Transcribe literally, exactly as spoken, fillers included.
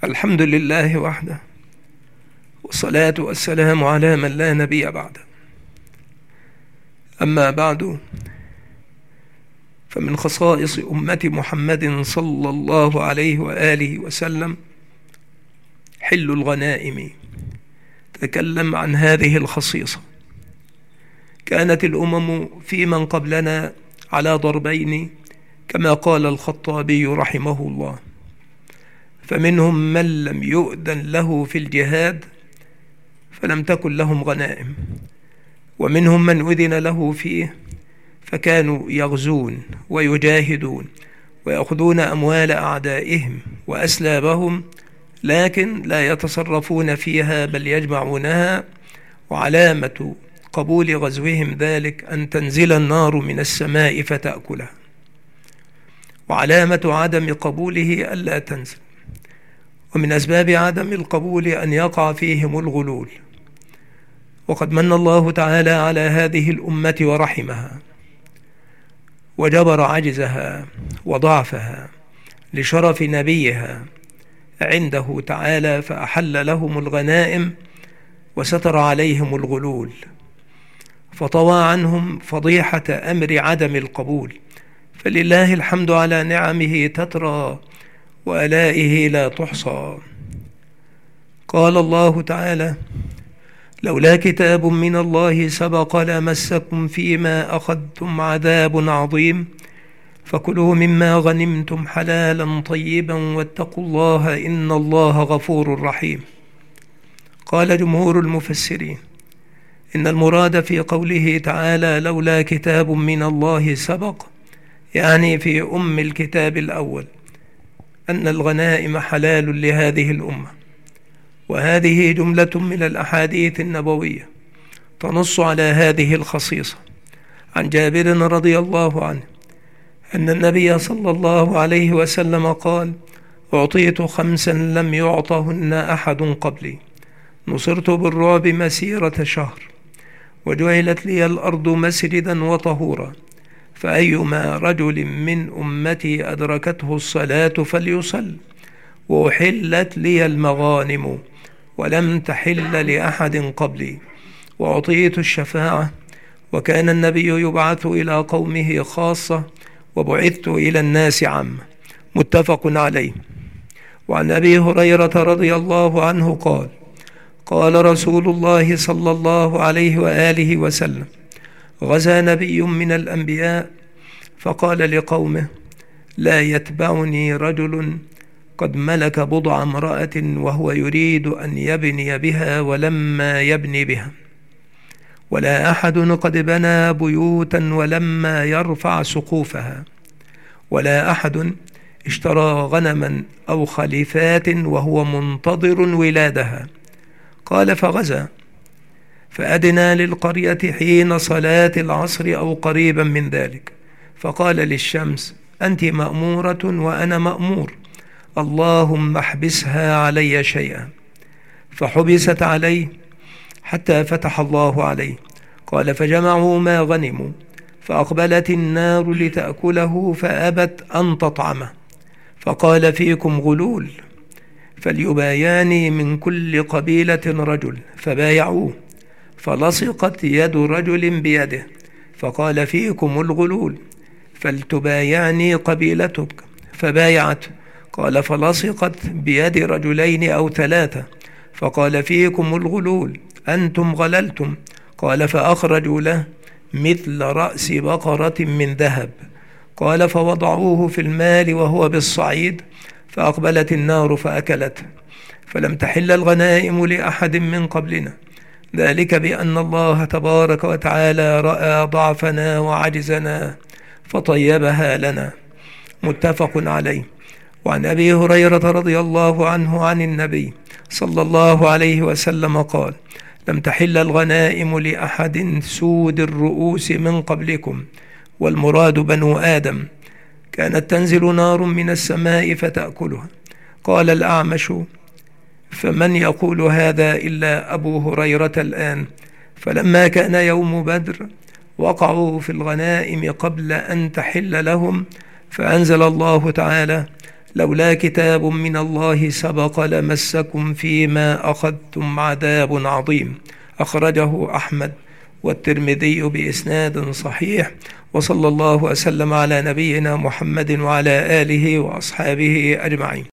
الحمد لله وحده، والصلاة والسلام على من لا نبي بعده. أما بعد، فمن خصائص أمة محمد صلى الله عليه وآله وسلم حل الغنائم. تكلم عن هذه الخصيصة. كانت الأمم في من قبلنا على ضربين كما قال الخطابي رحمه الله، فمنهم من لم يؤذن له في الجهاد فلم تكن لهم غنائم، ومنهم من أذن له فيه فكانوا يغزون ويجاهدون ويأخذون أموال أعدائهم وأسلابهم، لكن لا يتصرفون فيها بل يجمعونها. وعلامة قبول غزوهم ذلك أن تنزل النار من السماء فتأكلها، وعلامة عدم قبوله ألا تنزل. ومن أسباب عدم القبول أن يقع فيهم الغلول. وقد من الله تعالى على هذه الأمة ورحمها، وجبر عجزها وضعفها لشرف نبيها عنده تعالى، فأحل لهم الغنائم وستر عليهم الغلول، فطوى عنهم فضيحة أمر عدم القبول. فلله الحمد على نعمه تترى وآلائه لا تحصى. قال الله تعالى: لولا كتاب من الله سبق لمسكم فيما أخذتم عذاب عظيم فكلوا مما غنمتم حلالا طيبا واتقوا الله إن الله غفور رحيم. قال جمهور المفسرين إن المراد في قوله تعالى لولا كتاب من الله سبق، يعني في أم الكتاب الأول، أن الغنائم حلال لهذه الأمة. وهذه جملة من الأحاديث النبوية تنص على هذه الخصيصة. عن جابر رضي الله عنه أن النبي صلى الله عليه وسلم قال: أعطيت خمسا لم يعطهن أحد قبلي، نصرت بالرعب مسيرة شهر، وجعلت لي الأرض مسجدا وطهورا، فأيما رجل من أمتي أدركته الصلاة فليصل، وأحلت لي المغانم ولم تحل لأحد قبلي، وأعطيت الشفاعة، وكان النبي يبعث إلى قومه خاصة وبعثت إلى الناس عامة. متفق عليه. وعن أبي هريرة رضي الله عنه قال: قال رسول الله صلى الله عليه وآله وسلم: غزا نبي من الأنبياء فقال لقومه: لا يتبعني رجل قد ملك بضع امرأة وهو يريد أن يبني بها ولما يبني بها، ولا أحد قد بنى بيوتا ولما يرفع سقوفها، ولا أحد اشترى غنما أو خليفات وهو منتظر ولادها. قال: فغزا فأدنى للقرية حين صلاة العصر أو قريبا من ذلك، فقال للشمس: أنت مأمورة وأنا مأمور، اللهم احبسها علي شيئا. فحبست عليه حتى فتح الله عليه. قال: فجمعوا ما غنموا، فأقبلت النار لتأكله فأبت أن تطعمه، فقال: فيكم غلول، فليباياني من كل قبيلة رجل، فبايعوه، فلصقت يد رجل بيده، فقال: فيكم الغلول، فلتبايعني قبيلتك، فبايعت. قال: فلصقت بيد رجلين أو ثلاثة، فقال: فيكم الغلول، أنتم غللتم. قال: فأخرجوا له مثل رأس بقرة من ذهب. قال: فوضعوه في المال وهو بالصعيد، فأقبلت النار فأكلته، فلم تحل الغنائم لأحد من قبلنا، ذلك بأن الله تبارك وتعالى رأى ضعفنا وعجزنا فطيبها لنا. متفق عليه. وعن أبي هريرة رضي الله عنه عن النبي صلى الله عليه وسلم قال: لم تحل الغنائم لأحد سود الرؤوس من قبلكم، والمراد بنو آدم، كانت تنزل نار من السماء فتأكلها. قال الأعمش: فمن يقول هذا إلا أبو هريرة الآن؟ فلما كان يوم بدر وقعوا في الغنائم قبل أن تحل لهم، فأنزل الله تعالى: لولا كتاب من الله سبق لمسكم فيما أخذتم عذاب عظيم. أخرجه أحمد والترمذي بإسناد صحيح. وصلى الله وسلم على نبينا محمد وعلى آله وأصحابه أجمعين.